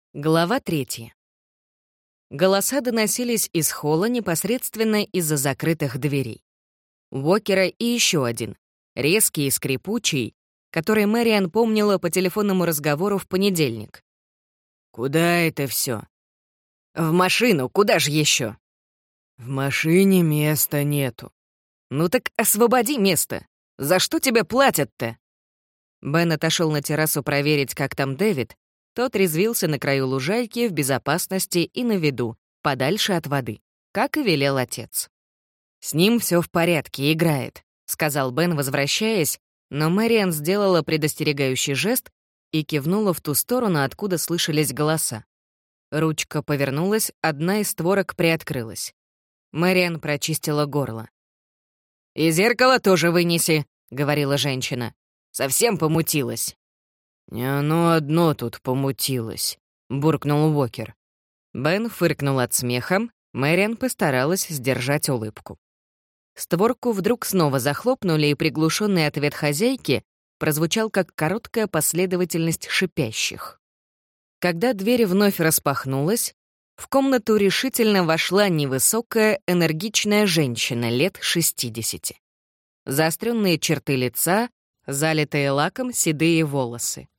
Глава 3. Голоса доносились из холла непосредственно из-за закрытых дверей. Уокера и еще один, резкий и скрипучий, который Мэриан помнила по телефонному разговору в понедельник. «Куда это все? «В машину, куда же еще? «В машине места нету». «Ну так освободи место. За что тебе платят-то?» Бен отошел на террасу проверить, как там Дэвид. Тот резвился на краю лужайки в безопасности и на виду, подальше от воды, как и велел отец. «С ним все в порядке, играет», — сказал Бен, возвращаясь, но Мэриан сделала предостерегающий жест и кивнула в ту сторону, откуда слышались голоса. Ручка повернулась, одна из створок приоткрылась. Мэриан прочистила горло. «И зеркало тоже вынеси», — говорила женщина. «Совсем помутилась». «Не оно одно тут помутилось», — буркнул Уокер. Бен фыркнул от смеха, Мэриан постаралась сдержать улыбку. Створку вдруг снова захлопнули, и приглушенный ответ хозяйки прозвучал как короткая последовательность шипящих. Когда дверь вновь распахнулась, в комнату решительно вошла невысокая, энергичная женщина лет 60. Заостренные черты лица, залитые лаком седые волосы.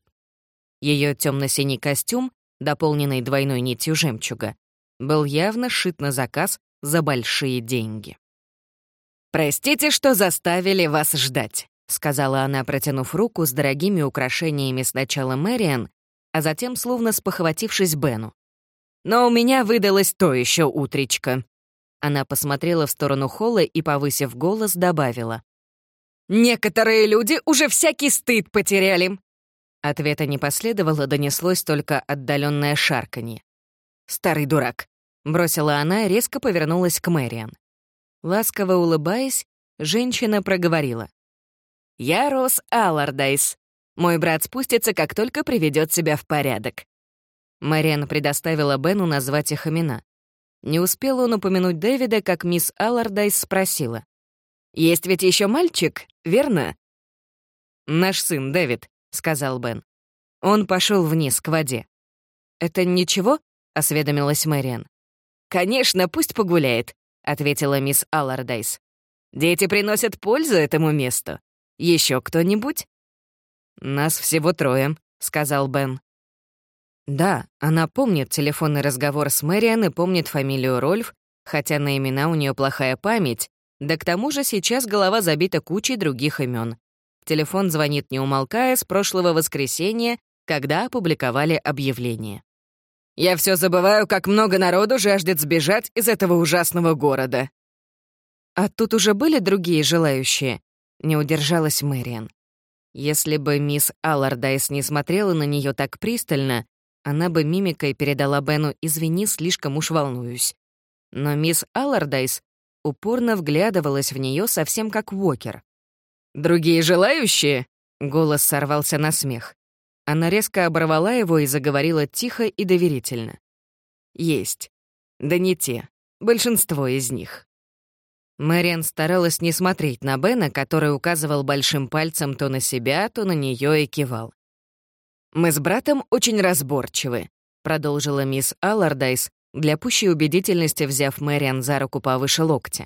Ее темно-синий костюм, дополненный двойной нитью жемчуга, был явно сшит на заказ за большие деньги. «Простите, что заставили вас ждать», — сказала она, протянув руку с дорогими украшениями сначала Мэриан, а затем, словно спохватившись, Бену. «Но у меня выдалось то еще утречко». Она посмотрела в сторону холла и, повысив голос, добавила. «Некоторые люди уже всякий стыд потеряли». Ответа не последовало, донеслось только отдаленное шарканье. «Старый дурак», — бросила она и резко повернулась к Мэриан. Ласково улыбаясь, женщина проговорила. «Я Росс Аллардайс. Мой брат спустится, как только приведет себя в порядок». Мэриан предоставила Бену назвать их имена. Не успел он упомянуть Дэвида, как мисс Аллардайс спросила. «Есть ведь еще мальчик, верно?» «Наш сын Дэвид», — сказал Бен. Он пошел вниз, к воде. «Это ничего?» — осведомилась Мэриан. «Конечно, пусть погуляет», — ответила мисс Аллардайс. «Дети приносят пользу этому месту. Еще кто-нибудь?» «Нас всего 3», — сказал Бен. Да, она помнит телефонный разговор с Мэриан и помнит фамилию Рольф, хотя на имена у нее плохая память, да к тому же сейчас голова забита кучей других имен. Телефон звонит не умолкая с прошлого воскресенья, когда опубликовали объявление. «Я все забываю, как много народу жаждет сбежать из этого ужасного города». «А тут уже были другие желающие?» — не удержалась Мэриан. Если бы мисс Аллардайс не смотрела на нее так пристально, она бы мимикой передала Бену «извини, слишком уж волнуюсь». Но мисс Аллардайс упорно вглядывалась в нее совсем как Уокер. «Другие желающие?» — голос сорвался на смех. Она резко оборвала его и заговорила тихо и доверительно. «Есть. Да не те. Большинство из них». Мэриан старалась не смотреть на Бена, который указывал большим пальцем то на себя, то на нее и кивал. «Мы с братом очень разборчивы», — продолжила мисс Аллардайс, для пущей убедительности взяв Мэриан за руку повыше локтя.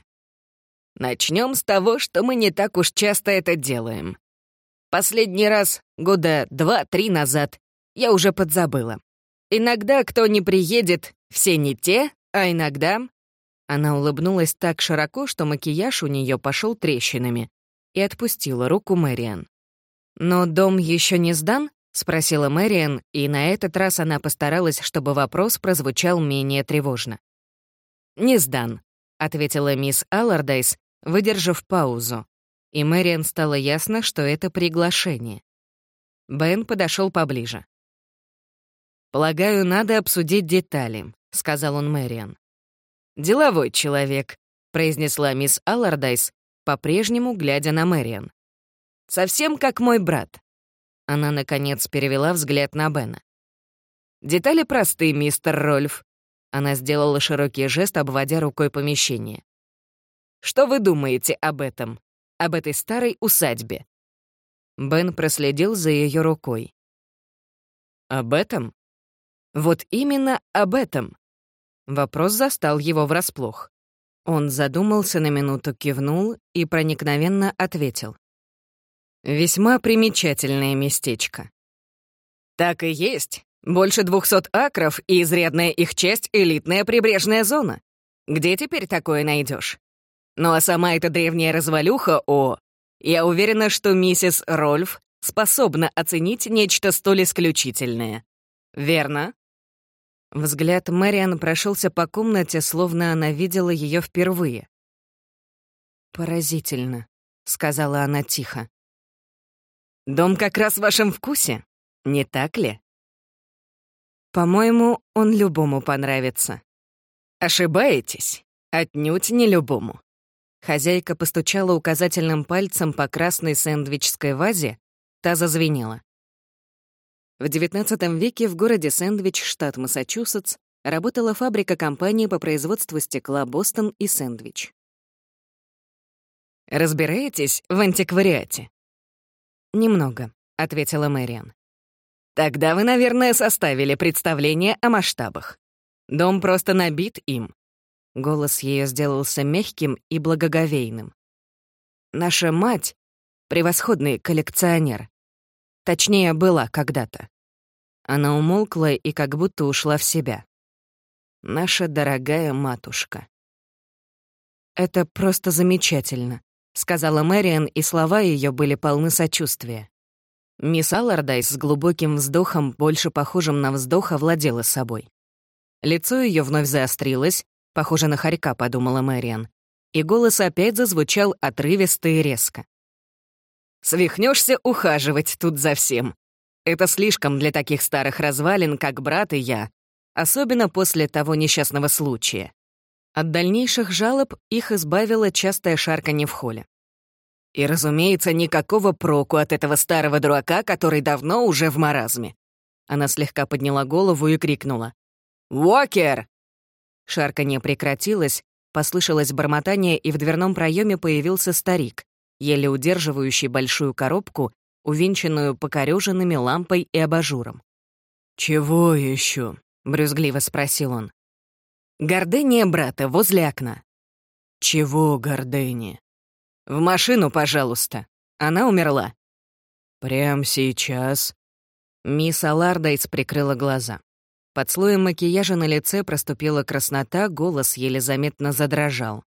«Начнем с того, что мы не так уж часто это делаем. Последний раз, года 2-3 назад, я уже подзабыла. Иногда кто не приедет, все не те, а иногда...» Она улыбнулась так широко, что макияж у нее пошел трещинами, и отпустила руку Мэриан. «Но дом еще не сдан?» — спросила Мэриан, и на этот раз она постаралась, чтобы вопрос прозвучал менее тревожно. «Не сдан», — ответила мисс Аллардайс, выдержав паузу, и Мэриан стало ясно, что это приглашение. Бен подошел поближе. «Полагаю, надо обсудить детали», — сказал он Мэриан. «Деловой человек», — произнесла мисс Аллардайс, по-прежнему глядя на Мэриан. «Совсем как мой брат». Она, наконец, перевела взгляд на Бена. «Детали просты, мистер Рольф». Она сделала широкий жест, обводя рукой помещение. «Что вы думаете об этом? Об этой старой усадьбе?» Бен проследил за ее рукой. «Об этом?» Вот именно об этом. Вопрос застал его врасплох. Он задумался на минуту, кивнул и проникновенно ответил. «Весьма примечательное местечко». «Так и есть. Больше 200 акров и изрядная их часть — элитная прибрежная зона. Где теперь такое найдешь? Ну а сама эта древняя развалюха, я уверена, что миссис Рольф способна оценить нечто столь исключительное. Верно?» Взгляд Мэриан прошелся по комнате, словно она видела ее впервые. «Поразительно», — сказала она тихо. «Дом как раз в вашем вкусе, не так ли?» «По-моему, он любому понравится». «Ошибаетесь, отнюдь не любому». Хозяйка постучала указательным пальцем по красной сэндвичской вазе, та зазвенела. В XIX веке в городе Сэндвич, штат Массачусетс, работала фабрика компании по производству стекла «Бостон» и «Сэндвич». «Разбираетесь в антиквариате?» «Немного», — ответила Мэриан. «Тогда вы, наверное, составили представление о масштабах. Дом просто набит им». Голос ее сделался мягким и благоговейным. «Наша мать — превосходный коллекционер. Точнее, была когда-то». Она умолкла и как будто ушла в себя. «Наша дорогая матушка». «Это просто замечательно», — сказала Мэриан, и слова ее были полны сочувствия. Мисс Аллардайс с глубоким вздохом, больше похожим на вздох, овладела собой. Лицо ее вновь заострилось, похоже на хорька, подумала Мэриан, и голос опять зазвучал отрывисто и резко. «Свихнешься ухаживать тут за всем. Это слишком для таких старых развалин, как брат и я, особенно после того несчастного случая». От дальнейших жалоб их избавило частое шарканье в холле. «И, разумеется, никакого проку от этого старого дурака, который давно уже в маразме». Она слегка подняла голову и крикнула. «Уокер!» Шарканье прекратилось, послышалось бормотание, и в дверном проеме появился старик, еле удерживающий большую коробку, увенчанную покорёженными лампой и абажуром. «Чего еще?» — брюзгливо спросил он. «Гордыня брата возле окна». «Чего гордыня?» «В машину, пожалуйста. Она умерла». «Прямо сейчас?» Мисс Аллардайс прикрыла глаза. Под слоем макияжа на лице проступила краснота, голос еле заметно задрожал.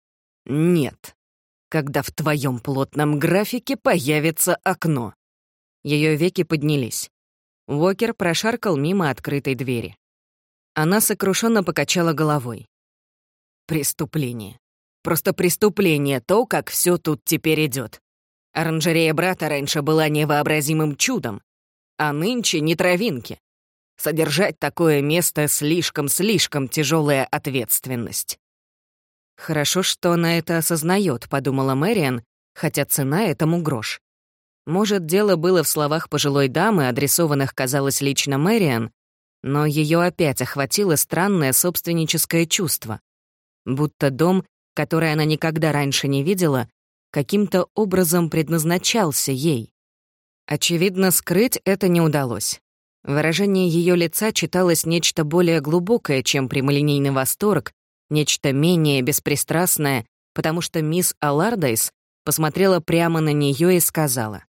«Нет, когда в твоем плотном графике появится окно». Ее веки поднялись. Уокер прошаркал мимо открытой двери. Она сокрушенно покачала головой. «Преступление. Просто преступление то, как все тут теперь идет. Оранжерея брата раньше была невообразимым чудом, а нынче не травинки. Содержать такое место слишком тяжелая ответственность». «Хорошо, что она это осознает», — подумала Мэриан, хотя цена этому грош. Может, дело было в словах пожилой дамы, адресованных, казалось, лично Мэриан, но ее опять охватило странное собственническое чувство, будто дом, который она никогда раньше не видела, каким-то образом предназначался ей. Очевидно, скрыть это не удалось. В выражении ее лица читалось нечто более глубокое, чем прямолинейный восторг, нечто менее беспристрастное, потому что мисс Аллардайс посмотрела прямо на нее и сказала: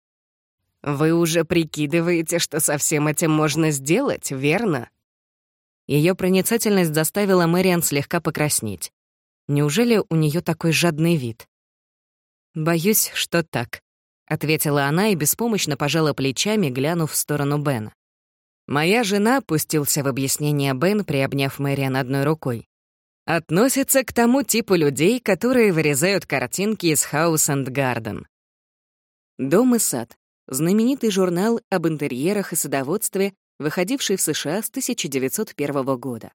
«Вы уже прикидываете, что со всем этим можно сделать, верно?» Ее проницательность заставила Мэриан слегка покраснеть. Неужели у нее такой жадный вид? «Боюсь, что так», — ответила она и беспомощно пожала плечами, глянув в сторону Бена. «Моя жена», — пустился в объяснение Бен, приобняв Мэриан одной рукой, «относится к тому типу людей, которые вырезают картинки из House and Garden». «Дом и сад» — знаменитый журнал об интерьерах и садоводстве, выходивший в США с 1901 года.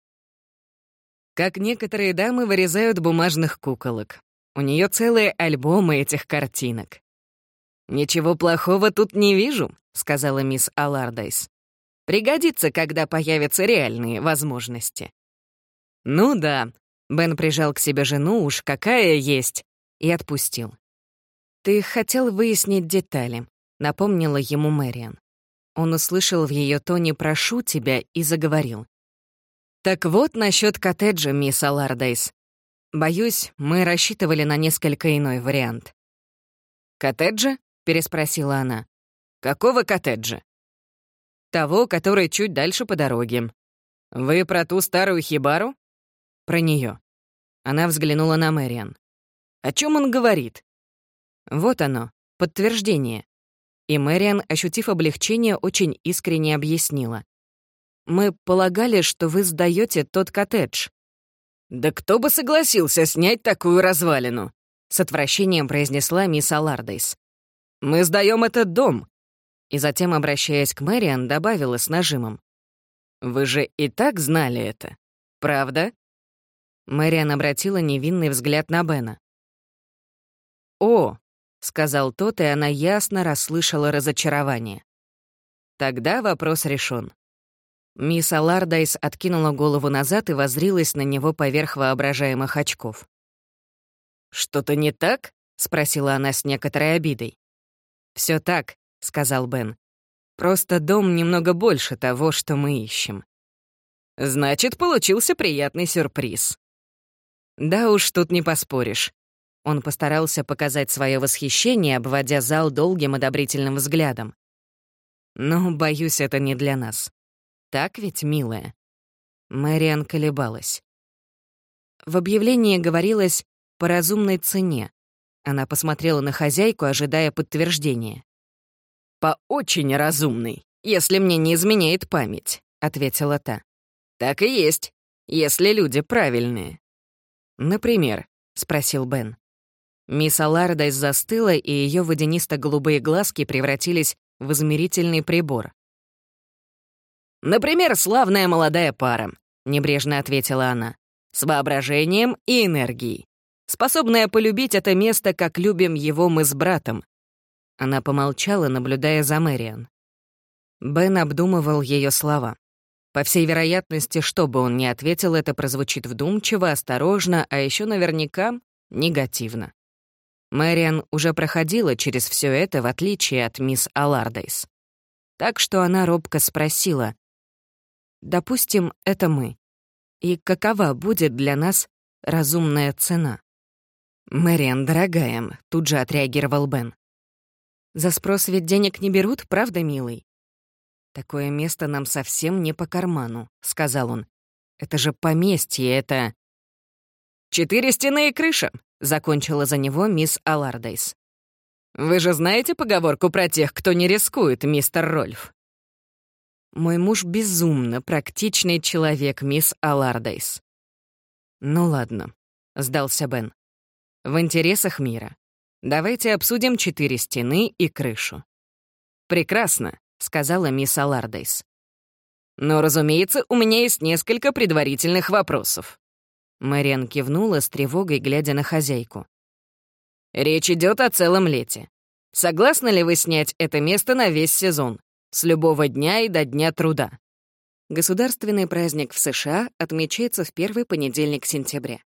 Как некоторые дамы вырезают бумажных куколок. У нее целые альбомы этих картинок. «Ничего плохого тут не вижу», — сказала мисс Аллардайс. «Пригодится, когда появятся реальные возможности». «Ну да», — Бен прижал к себе жену, уж какая есть, и отпустил. «Ты хотел выяснить детали», — напомнила ему Мэриан. Он услышал в ее тоне «прошу тебя» и заговорил. «Так вот насчет коттеджа, мисс Аллардейс. Боюсь, мы рассчитывали на несколько иной вариант». «Коттеджа?» — переспросила она. «Какого коттеджа?» «Того, который чуть дальше по дороге. Вы про ту старую хибару?» «Про нее. Она взглянула на Мэриан. «О чем он говорит?» «Вот оно, подтверждение». И Мэриан, ощутив облегчение, очень искренне объяснила. «Мы полагали, что вы сдаете тот коттедж». «Да кто бы согласился снять такую развалину?» — с отвращением произнесла мисс Аллардейс. «Мы сдаем этот дом». И затем, обращаясь к Мэриан, добавила с нажимом. «Вы же и так знали это, правда?» Мэриан обратила невинный взгляд на Бена. «О», — сказал тот, и она ясно расслышала разочарование. Тогда вопрос решен. Мисс Аллардейс откинула голову назад и воззрилась на него поверх воображаемых очков. «Что-то не так?» — спросила она с некоторой обидой. «Всё так», — сказал Бен. «Просто дом немного больше того, что мы ищем». «Значит, получился приятный сюрприз». «Да уж, тут не поспоришь». Он постарался показать свое восхищение, обводя зал долгим одобрительным взглядом. «Но, боюсь, это не для нас. Так ведь, милая?» Мэриан колебалась. В объявлении говорилось «по разумной цене». Она посмотрела на хозяйку, ожидая подтверждения. «По очень разумной, если мне не изменяет память», — ответила та. «Так и есть, если люди правильные». «Например?» — спросил Бен. Мисс Аллардейс застыла, и ее водянисто-голубые глазки превратились в измерительный прибор. «Например, славная молодая пара», — небрежно ответила она, «с воображением и энергией, способная полюбить это место, как любим его мы с братом». Она помолчала, наблюдая за Мэриан. Бен обдумывал ее слова. По всей вероятности, что бы он ни ответил, это прозвучит вдумчиво, осторожно, а еще наверняка негативно. Мэриан уже проходила через все это, в отличие от мисс Аллардейс. Так что она робко спросила, «Допустим, это мы. И какова будет для нас разумная цена?» «Мэриан, дорогая», — тут же отреагировал Бен. «За спрос ведь денег не берут, правда, милый?» «Такое место нам совсем не по карману», — сказал он. «Это же поместье, это...» «4 стены и крыша», — закончила за него мисс Аллардейс. «Вы же знаете поговорку про тех, кто не рискует, мистер Рольф?» «Мой муж безумно практичный человек, мисс Аллардейс». «Ну ладно», — сдался Бен. «В интересах мира. Давайте обсудим 4 стены и крышу». «Прекрасно», — сказала мисс Аллардейс. «Но, разумеется, у меня есть несколько предварительных вопросов». Мэриан кивнула с тревогой, глядя на хозяйку. «Речь идет о целом лете. Согласны ли вы снять это место на весь сезон, с любого дня и до дня труда?» Государственный праздник в США отмечается в первый понедельник сентября.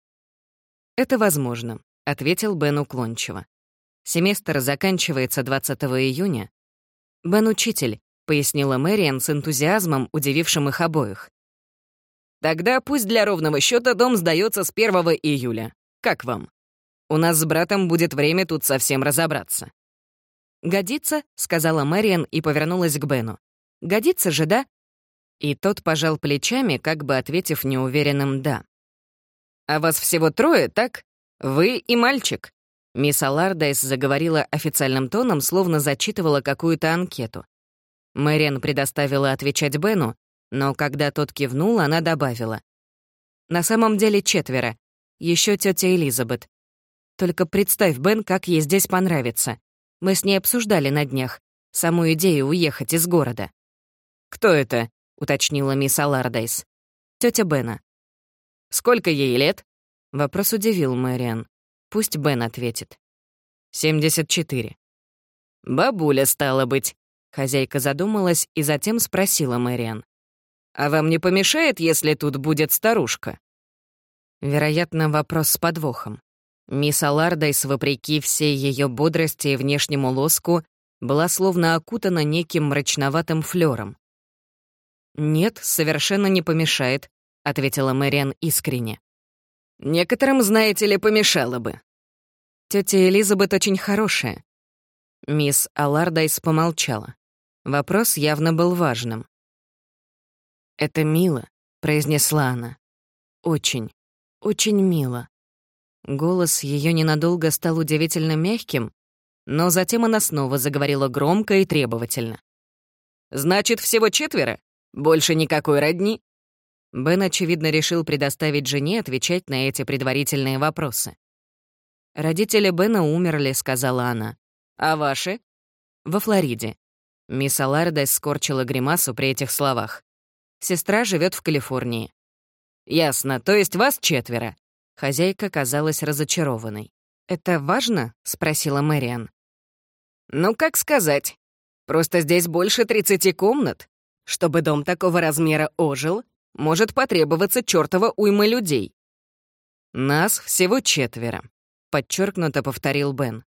«Это возможно», — ответил Бен уклончиво. «Семестр заканчивается 20 июня». «Бен — учитель», — пояснила Мэриан с энтузиазмом, удивившим их обоих. «Тогда пусть для ровного счета дом сдается с 1 июля. Как вам? У нас с братом будет время тут совсем разобраться». «Годится», — сказала Мэриан и повернулась к Бену. «Годится же, да?» И тот пожал плечами, как бы ответив неуверенным «да». «А вас всего 3, так? Вы и мальчик». Мисс Аллардейс заговорила официальным тоном, словно зачитывала какую-то анкету. Мэриан предоставила отвечать Бену, но когда тот кивнул, она добавила. «На самом деле 4. Еще тетя Элизабет. Только представь, Бен, как ей здесь понравится. Мы с ней обсуждали на днях саму идею уехать из города». «Кто это?» — уточнила мисс Аллардейс. «Тетя Бена». «Сколько ей лет?» Вопрос удивил Мэриан. Пусть Бен ответит. 74. «Бабуля, стало быть». Хозяйка задумалась и затем спросила Мэриан. «А вам не помешает, если тут будет старушка?» Вероятно, вопрос с подвохом. Мисс Аллардейс, вопреки всей ее бодрости и внешнему лоску, была словно окутана неким мрачноватым флёром. «Нет, совершенно не помешает», — ответила Мэриан искренне. «Некоторым, знаете ли, помешало бы. Тётя Элизабет очень хорошая». Мисс Аллардайс помолчала. Вопрос явно был важным. «Это мило», — произнесла она. «Очень, очень мило». Голос её ненадолго стал удивительно мягким, но затем она снова заговорила громко и требовательно. «Значит, всего 4? Больше никакой родни?» Бен, очевидно, решил предоставить жене отвечать на эти предварительные вопросы. «Родители Бена умерли», — сказала она. «А ваши?» «Во Флориде». Мисс Аллардайс скорчила гримасу при этих словах. «Сестра живет в Калифорнии». «Ясно, то есть вас 4?» Хозяйка казалась разочарованной. «Это важно?» — спросила Мэриан. «Ну, как сказать. Просто здесь больше 30 комнат. Чтобы дом такого размера ожил, может потребоваться чёртова уйма людей». «Нас всего 4», — подчеркнуто повторил Бен.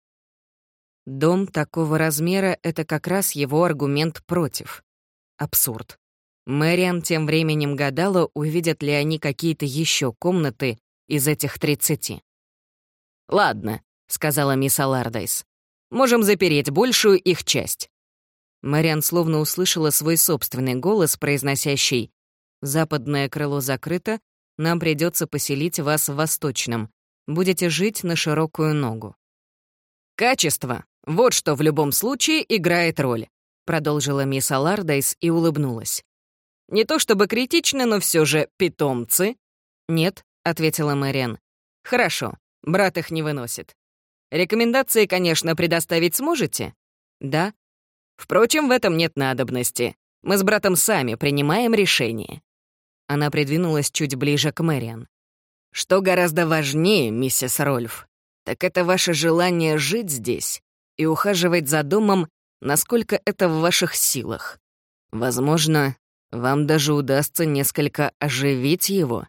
Дом такого размера — это как раз его аргумент против. Абсурд. Мэриан тем временем гадала, увидят ли они какие-то еще комнаты из этих 30. «Ладно», — сказала мисс Аллардайс. «Можем запереть большую их часть». Мэриан словно услышала свой собственный голос, произносящий: «Западное крыло закрыто, нам придется поселить вас в восточном. Будете жить на широкую ногу». «Качество — вот что в любом случае играет роль», — продолжила мисс Аллардайс и улыбнулась. «Не то чтобы критично, но все же питомцы». «Нет», — ответила Мэриан. «Хорошо, брат их не выносит. Рекомендации, конечно, предоставить сможете?» «Да». «Впрочем, в этом нет надобности. Мы с братом сами принимаем решение». Она придвинулась чуть ближе к Мэриан. «Что гораздо важнее, миссис Рольф, так это ваше желание жить здесь и ухаживать за домом, насколько это в ваших силах. Возможно, вам даже удастся несколько оживить его.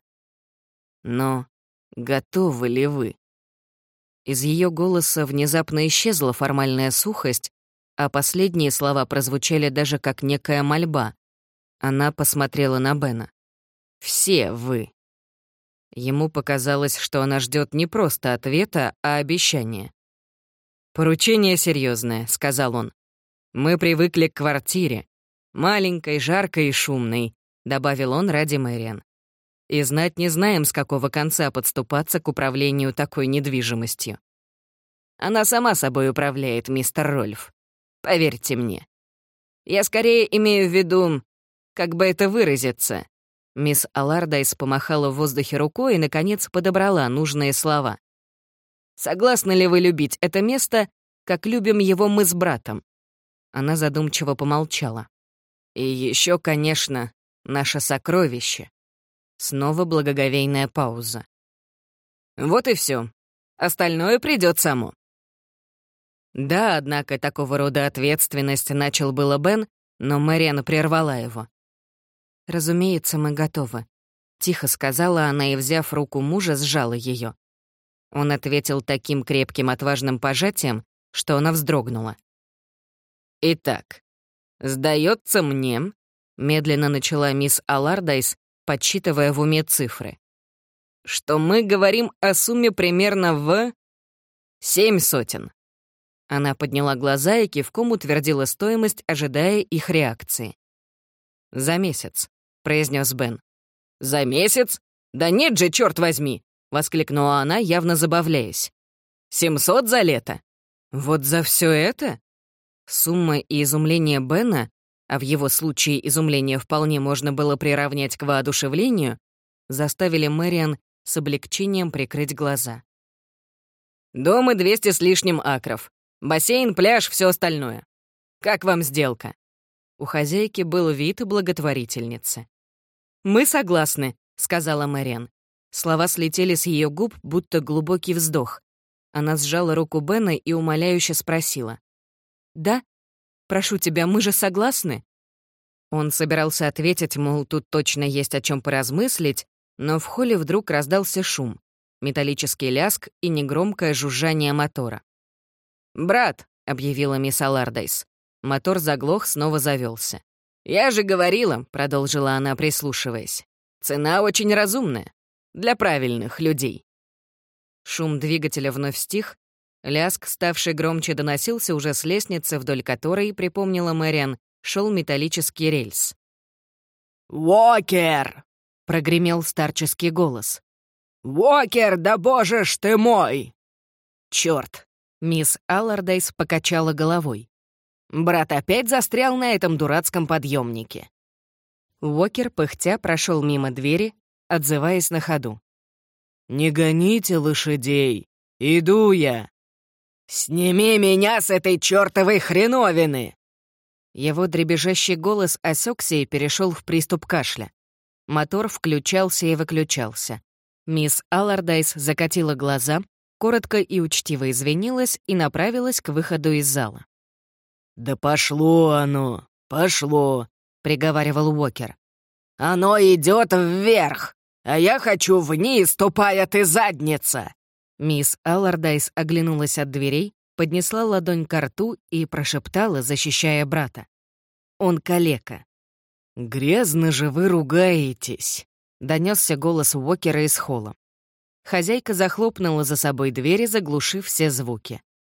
Но готовы ли вы?» Из ее голоса внезапно исчезла формальная сухость, а последние слова прозвучали даже как некая мольба. Она посмотрела на Бена. «Все вы». Ему показалось, что она ждет не просто ответа, а обещания. «Поручение серьезное», — сказал он. «Мы привыкли к квартире. Маленькой, жаркой и шумной», — добавил он ради Мэриан. «И знать не знаем, с какого конца подступаться к управлению такой недвижимостью. Она сама собой управляет, мистер Рольф. Поверьте мне. Я скорее имею в виду, как бы это выразиться». Мисс Аллардайс помахала в воздухе рукой и, наконец, подобрала нужные слова. «Согласны ли вы любить это место, как любим его мы с братом?» Она задумчиво помолчала. «И еще, конечно, наше сокровище». Снова благоговейная пауза. «Вот и все. Остальное придет само». Да, однако такого рода ответственность начал было Бен, но Мэриан прервала его. «Разумеется, мы готовы», — тихо сказала она и, взяв руку мужа, сжала ее. Он ответил таким крепким отважным пожатием, что она вздрогнула. «Итак, сдается мне», — медленно начала мисс Аллардайс, подсчитывая в уме цифры, «что мы говорим о сумме примерно в 7 сотен». Она подняла глаза и кивком утвердила стоимость, ожидая их реакции. «За месяц», — произнес Бен. «За месяц? Да нет же, черт возьми!» — воскликнула она, явно забавляясь. 700 за лето? Вот за все это?» Сумма и изумление Бена, а в его случае изумление вполне можно было приравнять к воодушевлению, заставили Мэриан с облегчением прикрыть глаза. «Дом и 200 с лишним акров. Бассейн, пляж, все остальное. Как вам сделка?» У хозяйки был вид благотворительницы. «Мы согласны», — сказала Мэриан. Слова слетели с ее губ, будто глубокий вздох. Она сжала руку Бена и умоляюще спросила. «Да? Прошу тебя, мы же согласны?» Он собирался ответить, мол, тут точно есть о чем поразмыслить, но в холле вдруг раздался шум, металлический лязг и негромкое жужжание мотора. «Брат», — объявила мисс Аллардайс, Мотор заглох, снова завелся. «Я же говорила», — продолжила она, прислушиваясь, «цена очень разумная. Для правильных людей». Шум двигателя вновь стих. Лязг, ставший громче, доносился уже с лестницы, вдоль которой, припомнила Мэриан, шел металлический рельс. «Уокер!» — прогремел старческий голос. «Уокер, да боже ж ты мой!» «Чёрт!» — мисс Аллардайс покачала головой. «Брат опять застрял на этом дурацком подъемнике». Уокер, пыхтя, прошел мимо двери, отзываясь на ходу. «Не гоните лошадей! Иду я! Сними меня с этой чёртовой хреновины!» Его дребезжащий голос осекся и перешел в приступ кашля. Мотор включался и выключался. Мисс Аллардайс закатила глаза, коротко и учтиво извинилась и направилась к выходу из зала. «Да пошло оно, пошло», — приговаривал Уокер. «Оно идет вверх, а я хочу вниз, тупая ты задница!» Мисс Аллардайс оглянулась от дверей, поднесла ладонь ко рту и прошептала, защищая брата. «Он калека». «Грязно же вы ругаетесь», — донесся голос Уокера из холла. Хозяйка захлопнула за собой двери, заглушив все звуки.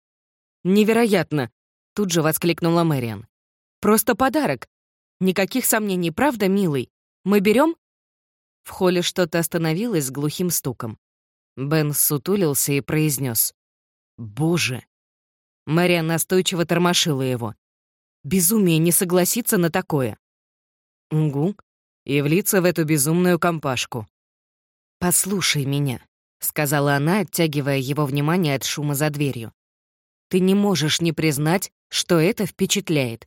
«Невероятно!» — тут же воскликнула Мэриан. «Просто подарок! Никаких сомнений, правда, милый? Мы берем?» В холле что-то остановилось с глухим стуком. Бен сутулился и произнес: «Боже!» Мэриан настойчиво тормошила его. «Безумие не согласиться на такое!» «Угу!» и влиться в эту безумную компашку. «Послушай меня», — сказала она, оттягивая его внимание от шума за дверью. «Ты не можешь не признать, что это впечатляет.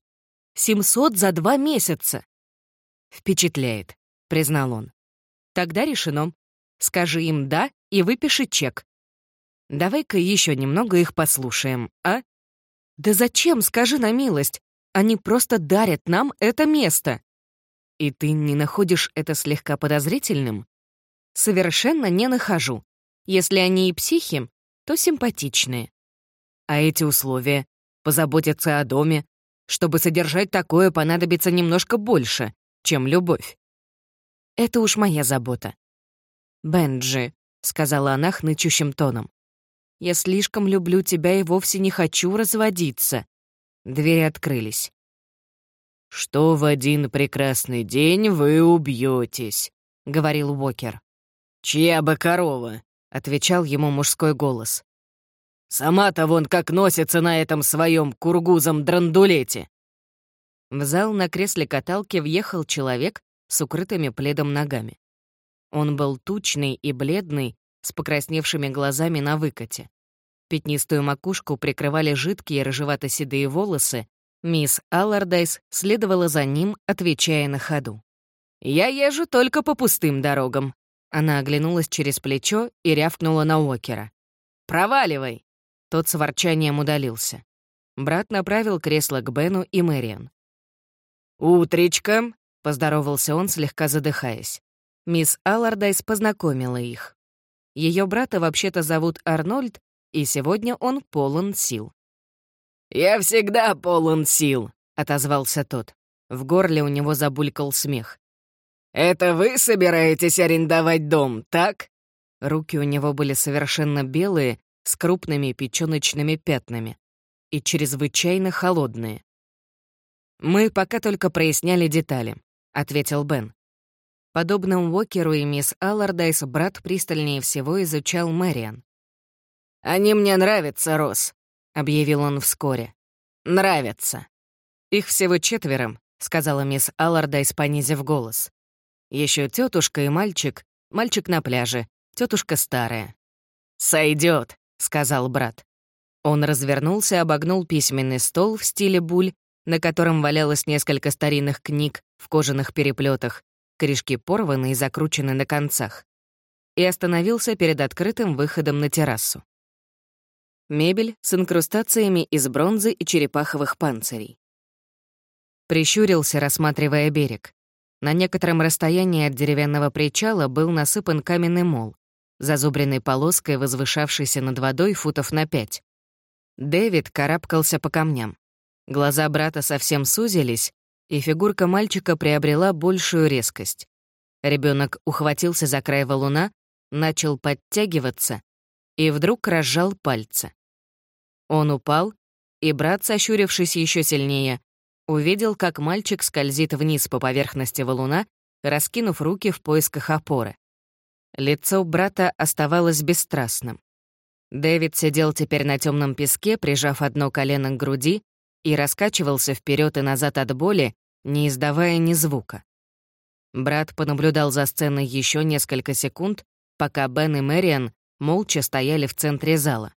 700 за 2 месяца!» «Впечатляет», — признал он. «Тогда решено. Скажи им «да» и выпиши чек. Давай-ка еще немного их послушаем, а?» «Да зачем, скажи на милость? Они просто дарят нам это место!» «И ты не находишь это слегка подозрительным?» «Совершенно не нахожу. Если они и психи, то симпатичные. А эти условия — позаботиться о доме. Чтобы содержать такое, понадобится немножко больше, чем любовь. Это уж моя забота». «Бенджи», — сказала она хнычущим тоном, «я слишком люблю тебя и вовсе не хочу разводиться». Двери открылись. «Что в один прекрасный день вы убьетесь», — говорил Уокер. «Чья бы корова?» — отвечал ему мужской голос. «Сама-то вон как носится на этом своем кургузом драндулете». В зал на кресле каталки въехал человек с укрытыми пледом ногами. Он был тучный и бледный, с покрасневшими глазами на выкате. Пятнистую макушку прикрывали жидкие рыжевато-седые волосы. Мисс Аллардайс следовала за ним, отвечая на ходу. «Я езжу только по пустым дорогам». Она оглянулась через плечо и рявкнула на Уокера. «Проваливай!» Тот с ворчанием удалился. Брат направил кресло к Бену и Мэриан. «Утречка!» — поздоровался он, слегка задыхаясь. Мисс Аллардайс познакомила их. Ее брата вообще-то зовут Арнольд, и сегодня он полон сил. «Я всегда полон сил», — отозвался тот. В горле у него забулькал смех. «Это вы собираетесь арендовать дом, так?» Руки у него были совершенно белые, с крупными печёночными пятнами, и чрезвычайно холодные. «Мы пока только проясняли детали», — ответил Бен. Подобно Уокеру и мисс Аллардайс, брат пристальнее всего изучал Мэриан. «Они мне нравятся, Росс», — объявил он вскоре. «Нравятся». «Их всего 4, — сказала мисс Аллардайс, понизив голос. Еще тетушка и мальчик, мальчик на пляже, тетушка старая». «Сойдет», — сказал брат. Он развернулся, обогнул письменный стол в стиле буль, на котором валялось несколько старинных книг в кожаных переплетах, корешки порваны и закручены на концах, и остановился перед открытым выходом на террасу. Мебель с инкрустациями из бронзы и черепаховых панцирей. Прищурился, рассматривая берег. На некотором расстоянии от деревянного причала был насыпан каменный мол, зазубренной полоской, возвышавшийся над водой футов на 5. Дэвид карабкался по камням. Глаза брата совсем сузились, и фигурка мальчика приобрела большую резкость. Ребенок ухватился за край валуна, начал подтягиваться и вдруг разжал пальцы. Он упал, и брат, сощурившись еще сильнее, увидел, как мальчик скользит вниз по поверхности валуна, раскинув руки в поисках опоры. Лицо брата оставалось бесстрастным. Дэвид сидел теперь на темном песке, прижав одно колено к груди, и раскачивался вперед и назад от боли, не издавая ни звука. Брат понаблюдал за сценой еще несколько секунд, пока Бен и Мэриан молча стояли в центре зала.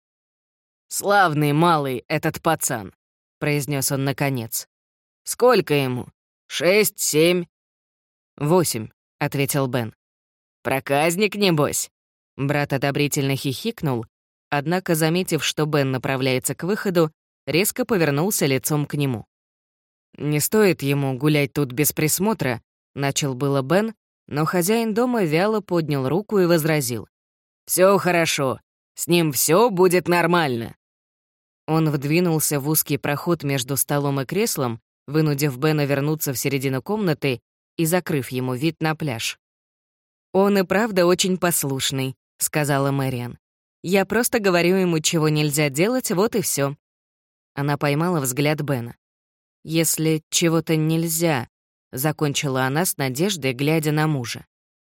«Славный малый этот пацан», — произнес он наконец. «Сколько ему? 6, 7?» «8», — ответил Бен. «Проказник, небось?» Брат одобрительно хихикнул, однако, заметив, что Бен направляется к выходу, резко повернулся лицом к нему. «Не стоит ему гулять тут без присмотра», — начал было Бен, но хозяин дома вяло поднял руку и возразил. «Всё хорошо, с ним всё будет нормально». Он вдвинулся в узкий проход между столом и креслом, вынудив Бена вернуться в середину комнаты и закрыв ему вид на пляж. «Он и правда очень послушный», — сказала Мэриан. «Я просто говорю ему, чего нельзя делать, вот и всё». Она поймала взгляд Бена. «Если чего-то нельзя», — закончила она с надеждой, глядя на мужа.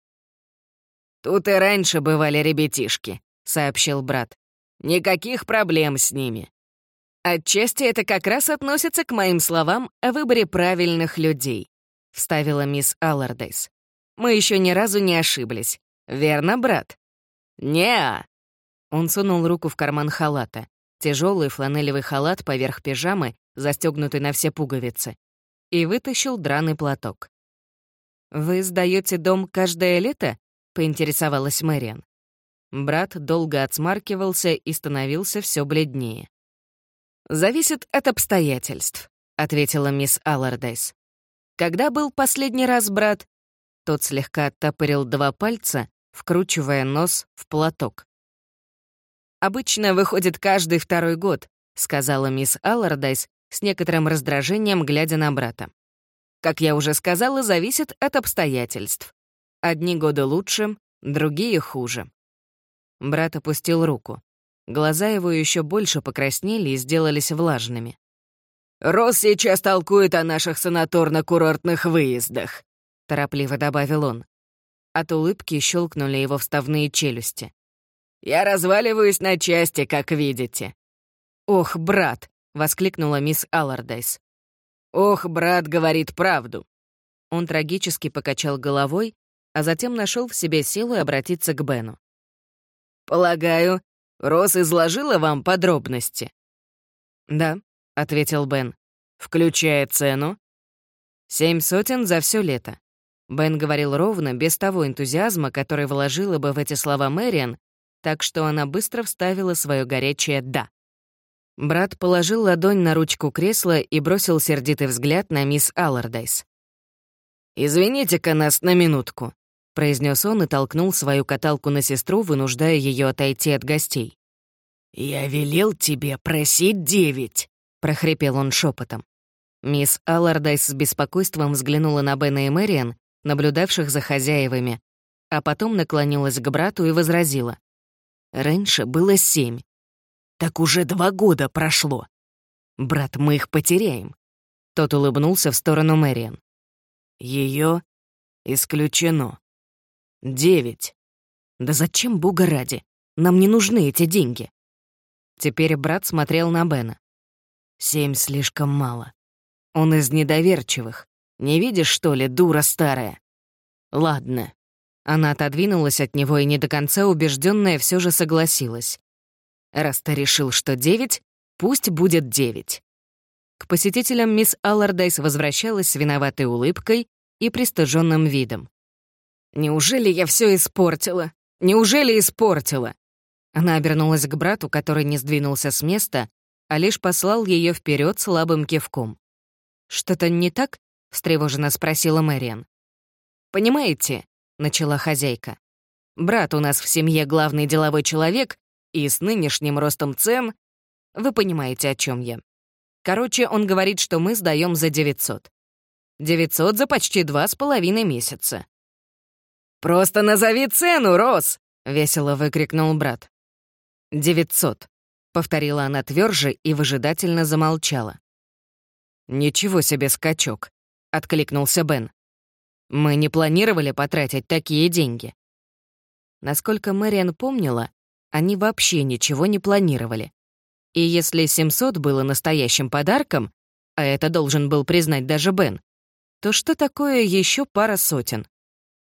«Тут и раньше бывали ребятишки», — сообщил брат. «Никаких проблем с ними. Отчасти это как раз относится к моим словам о выборе правильных людей», — вставила мисс Аллардейс. «Мы еще ни разу не ошиблись. Верно, брат?» «Не-а». Он сунул руку в карман халата, тяжелый фланелевый халат поверх пижамы, застегнутый на все пуговицы, и вытащил драный платок. «Вы сдаете дом каждое лето?» — поинтересовалась Мэриан. Брат долго отсмаркивался и становился все бледнее. «Зависит от обстоятельств», — ответила мисс Аллардейс. «Когда был последний раз, брат?» Тот слегка оттопырил 2 пальца, вкручивая нос в платок. «Обычно выходит каждый 2-й год», — сказала мисс Аллардейс с некоторым раздражением, глядя на брата. «Как я уже сказала, зависит от обстоятельств. Одни годы лучше, другие хуже». Брат опустил руку. Глаза его еще больше покраснели и сделались влажными. «Росс сейчас толкует о наших санаторно-курортных выездах», — торопливо добавил он. От улыбки щелкнули его вставные челюсти. «Я разваливаюсь на части, как видите». «Ох, брат!» — воскликнула мисс Аллардейс. «Ох, брат говорит правду». Он трагически покачал головой, а затем нашел в себе силы обратиться к Бену. «Полагаю, Росс изложила вам подробности?» «Да», — ответил Бен. «Включая цену?» 7 сотен за все лето». Бен говорил ровно, без того энтузиазма, который вложила бы в эти слова Мэриан, так что она быстро вставила свое горячее «да». Брат положил ладонь на ручку кресла и бросил сердитый взгляд на мисс Аллардейс. «Извините-ка нас на минутку», — произнес он и толкнул свою каталку на сестру, вынуждая ее отойти от гостей. «Я велел тебе просить 9», — прохрипел он шепотом. Мисс Аллардейс с беспокойством взглянула на Бена и Мэриан, наблюдавших за хозяевами, а потом наклонилась к брату и возразила. «Раньше было 7. Так уже 2 года прошло. Брат, мы их потеряем». Тот улыбнулся в сторону Мэриан. Ее исключено. 9. Да зачем, бога ради? Нам не нужны эти деньги. Теперь брат смотрел на Бена. 7 слишком мало. Он из недоверчивых. Не видишь, что ли, дура старая? Ладно. Она отодвинулась от него и не до конца убежденная все же согласилась. Раз ты решил, что 9, пусть будет 9. К посетителям мисс Аллардейс возвращалась с виноватой улыбкой и пристыженным видом. «Неужели я все испортила? Неужели испортила?» Она обернулась к брату, который не сдвинулся с места, а лишь послал ее вперед слабым кивком. «Что-то не так?» — встревоженно спросила Мэриан. «Понимаете», — начала хозяйка, «брат у нас в семье главный деловой человек, и с нынешним ростом цен вы понимаете, о чем я. Короче, он говорит, что мы сдаем за 900. 900 за почти 2,5 месяца. «Просто назови цену, Рос!» — весело выкрикнул брат. 900, — повторила она тверже и выжидательно замолчала. «Ничего себе скачок», — откликнулся Бен. «Мы не планировали потратить такие деньги». Насколько Мэриан помнила, они вообще ничего не планировали. И если 700 было настоящим подарком, а это должен был признать даже Бен, то что такое еще пара сотен?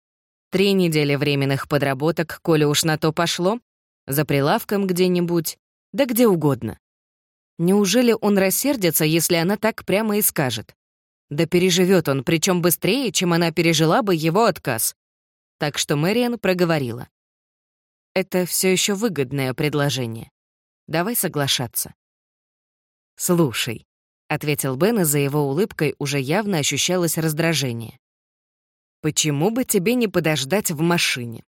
3 недели временных подработок, коли уж на то пошло, за прилавком где-нибудь, да где угодно. Неужели он рассердится, если она так прямо и скажет? Да переживет он, причем быстрее, чем она пережила бы его отказ. Так что Мэриан проговорила. «Это все еще выгодное предложение. Давай соглашаться». «Слушай», — ответил Бен, и за его улыбкой уже явно ощущалось раздражение. «Почему бы тебе не подождать в машине?»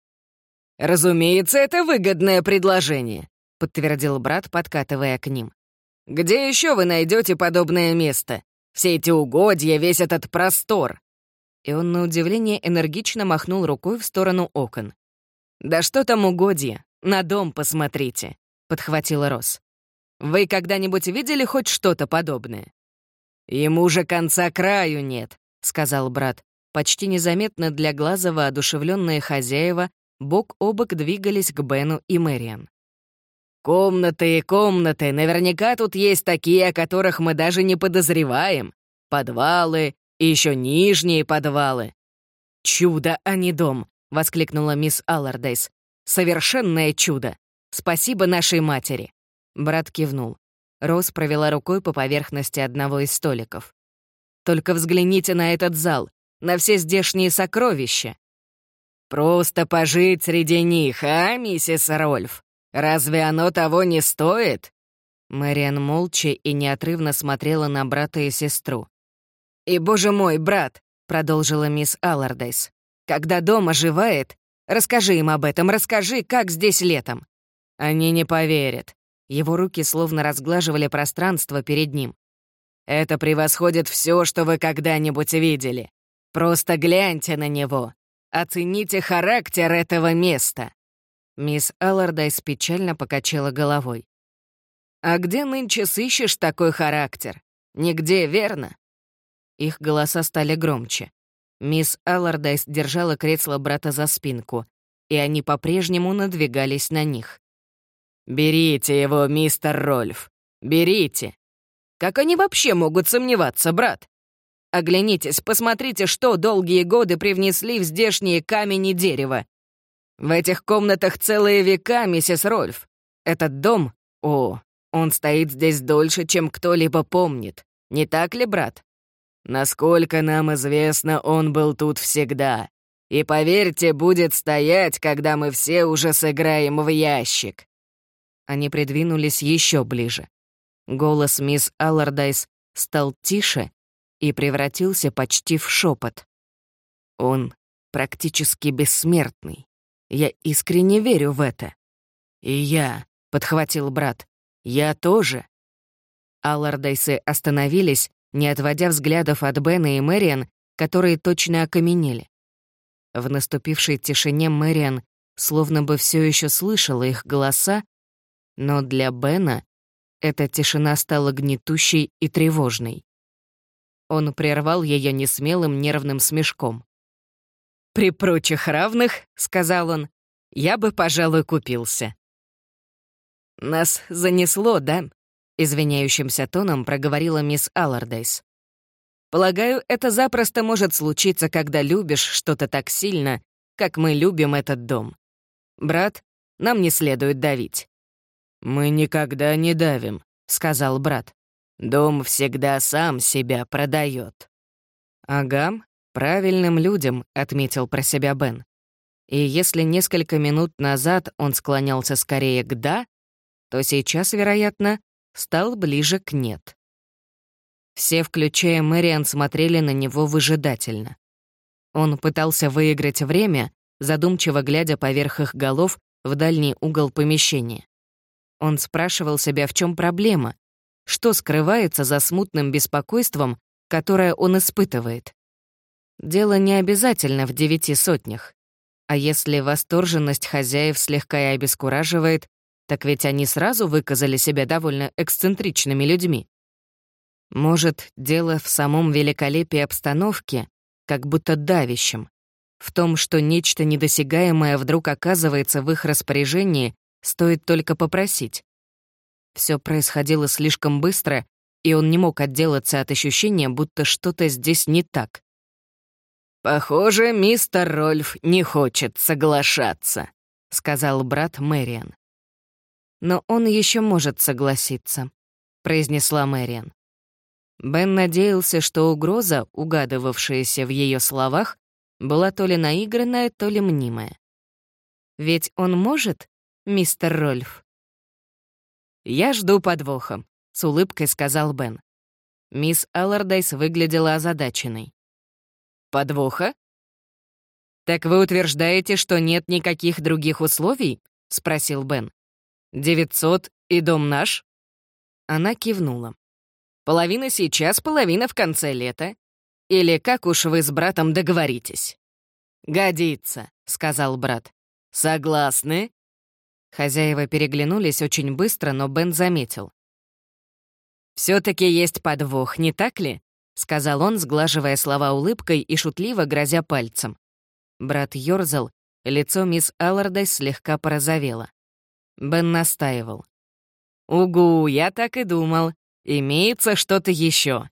«Разумеется, это выгодное предложение», — подтвердил брат, подкатывая к ним. «Где еще вы найдете подобное место? Все эти угодья, весь этот простор». И он на удивление энергично махнул рукой в сторону окон. «Да что там угодья? На дом посмотрите», — подхватила Рос. «Вы когда-нибудь видели хоть что-то подобное?» «Ему же конца краю нет», — сказал брат. Почти незаметно для глаза воодушевленные хозяева бок о бок двигались к Бену и Мэриан. «Комнаты и комнаты, наверняка тут есть такие, о которых мы даже не подозреваем. Подвалы и еще нижние подвалы». «Чудо, а не дом!» — воскликнула мисс Аллардейс. «Совершенное чудо! Спасибо нашей матери!» Брат кивнул. Рос провела рукой по поверхности одного из столиков. «Только взгляните на этот зал, на все здешние сокровища!» «Просто пожить среди них, а, миссис Рольф? Разве оно того не стоит?» Мэриан молча и неотрывно смотрела на брата и сестру. «И, боже мой, брат!» — продолжила мисс Аллардейс. «Когда дом оживает, расскажи им об этом, расскажи, как здесь летом». Они не поверят. Его руки словно разглаживали пространство перед ним. «Это превосходит все, что вы когда-нибудь видели. Просто гляньте на него. Оцените характер этого места». Мисс Аллардайс печально покачала головой. «А где нынче сыщешь такой характер? Нигде, верно?» Их голоса стали громче. Мисс Аллардайс держала кресло брата за спинку, и они по-прежнему надвигались на них. «Берите его, мистер Рольф, берите. Как они вообще могут сомневаться, брат? Оглянитесь, посмотрите, что долгие годы привнесли в здешние камень и дерево. В этих комнатах целые века, миссис Рольф. Этот дом, он стоит здесь дольше, чем кто-либо помнит. Не так ли, брат? Насколько нам известно, он был тут всегда. И, поверьте, будет стоять, когда мы все уже сыграем в ящик». Они придвинулись еще ближе. Голос мисс Аллардайс стал тише и превратился почти в шепот. «Он практически бессмертный. Я искренне верю в это». «И я», — подхватил брат, — «я тоже». Аллардайсы остановились, не отводя взглядов от Бена и Мэриан, которые точно окаменели. В наступившей тишине Мэриан словно бы все еще слышала их голоса, но для Бена эта тишина стала гнетущей и тревожной. Он прервал ее несмелым нервным смешком. «При прочих равных, — сказал он, — я бы, пожалуй, купился». «Нас занесло, да?» — извиняющимся тоном проговорила мисс Аллардейс. «Полагаю, это запросто может случиться, когда любишь что-то так сильно, как мы любим этот дом. Брат, нам не следует давить». «Мы никогда не давим», — сказал брат. «Дом всегда сам себя продает». «Ага, правильным людям», — отметил про себя Бен. И если несколько минут назад он склонялся скорее к «да», то сейчас, вероятно, стал ближе к «нет». Все, включая Мэриан, смотрели на него выжидательно. Он пытался выиграть время, задумчиво глядя поверх их голов в дальний угол помещения. Он спрашивал себя, в чем проблема, что скрывается за смутным беспокойством, которое он испытывает. Дело не обязательно в 9 сотнях. А если восторженность хозяев слегка и обескураживает, так ведь они сразу выказали себя довольно эксцентричными людьми. Может, дело в самом великолепии обстановки, как будто давящем, в том, что нечто недосягаемое вдруг оказывается в их распоряжении, стоит только попросить. Все происходило слишком быстро, и он не мог отделаться от ощущения, будто что-то здесь не так. «Похоже, мистер Рольф не хочет соглашаться», — сказал брат Мэриан. «Но он еще может согласиться», — произнесла Мэриан. Бен надеялся, что угроза, угадывавшаяся в ее словах, была то ли наигранная, то ли мнимая. «Ведь он может, мистер Рольф?» «Я жду подвоха», — с улыбкой сказал Бен. Мисс Аллардайс выглядела озадаченной. «Подвоха?» «Так вы утверждаете, что нет никаких других условий?» — спросил Бен. 900 и дом наш?» Она кивнула. «Половина сейчас, половина в конце лета. Или как уж вы с братом договоритесь?» «Годится», — сказал брат. «Согласны?» Хозяева переглянулись очень быстро, но Бен заметил. «Все-таки есть подвох, не так ли?» — сказал он, сглаживая слова улыбкой и шутливо грозя пальцем. Брат ёрзал, лицо мисс Аллардайс слегка порозовело. Бен настаивал. «Угу, я так и думал. Имеется что-то еще.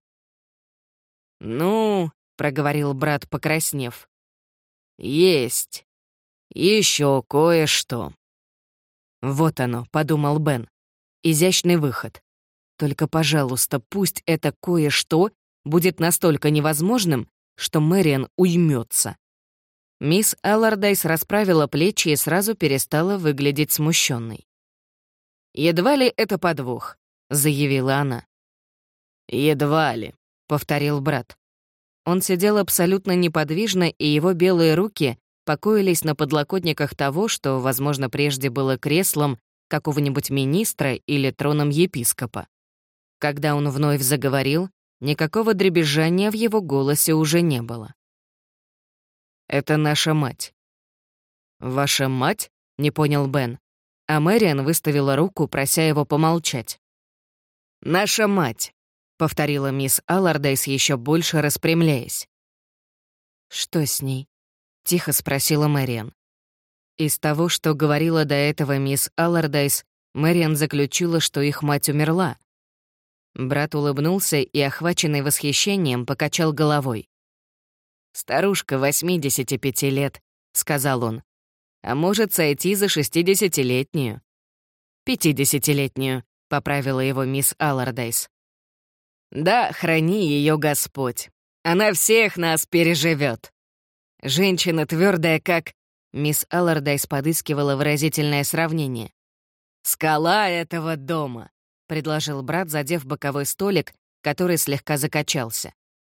«Ну», — проговорил брат, покраснев. «Есть. Еще кое-что». «Вот оно», — подумал Бен. «Изящный выход. Только, пожалуйста, пусть это кое-что будет настолько невозможным, что Мэриан уймется». Мисс Аллардайс расправила плечи и сразу перестала выглядеть смущенной. «Едва ли это подвох», — заявила она. «Едва ли», — повторил брат. Он сидел абсолютно неподвижно, и его белые руки покоились на подлокотниках того, что, возможно, прежде было креслом какого-нибудь министра или троном епископа. Когда он вновь заговорил, никакого дребезжания в его голосе уже не было. «Это наша мать». «Ваша мать?» — не понял Бен, а Мэриан выставила руку, прося его помолчать. «Наша мать», — повторила мисс Аллардайс, еще больше распрямляясь. «Что с ней?» — тихо спросила Мэриан. Из того, что говорила до этого мисс Аллардайс, Мэриан заключила, что их мать умерла. Брат улыбнулся и, охваченный восхищением, покачал головой. «Старушка 85 лет», — сказал он. «А может сойти за 60-летнюю». 50-летнюю, — поправила его мисс Аллардайс. «Да, храни ее Господь. Она всех нас переживет. Женщина твердая, как...» Мисс Аллардайс подыскивала выразительное сравнение. «Скала этого дома», — предложил брат, задев боковой столик, который слегка закачался.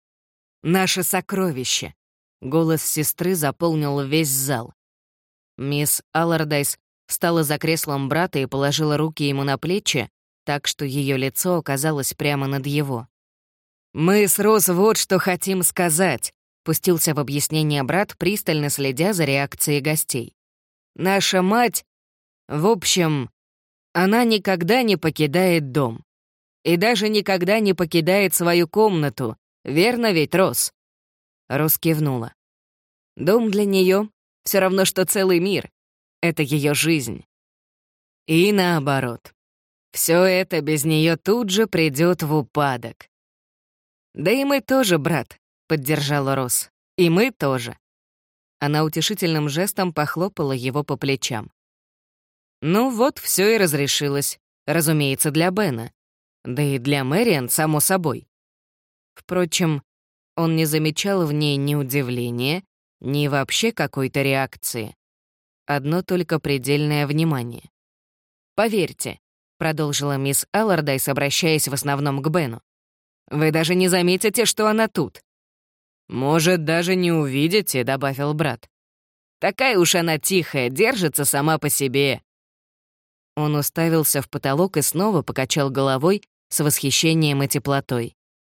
«Наше сокровище!» — голос сестры заполнил весь зал. Мисс Аллардайс встала за креслом брата и положила руки ему на плечи, так что ее лицо оказалось прямо над его. «Мы с Роз вот что хотим сказать», — пустился в объяснение брат, пристально следя за реакцией гостей. «Наша мать, в общем, она никогда не покидает дом. И даже никогда не покидает свою комнату. Верно ведь, Роз?» Роз кивнула. «Дом для нее все равно, что целый мир. Это ее жизнь. И наоборот. Все это без нее тут же придет в упадок. Да и мы тоже, брат», — поддержала Роз. «И мы тоже». Она утешительным жестом похлопала его по плечам. Ну вот, все и разрешилось. Разумеется, для Бена. Да и для Мэриан, само собой. Впрочем, он не замечал в ней ни удивления, ни вообще какой-то реакции. Одно только предельное внимание. «Поверьте», — продолжила мисс Аллардайс, обращаясь в основном к Бену, «вы даже не заметите, что она тут». «Может, даже не увидите», — добавил брат. «Такая уж она тихая, держится сама по себе». Он уставился в потолок и снова покачал головой, с восхищением и теплотой.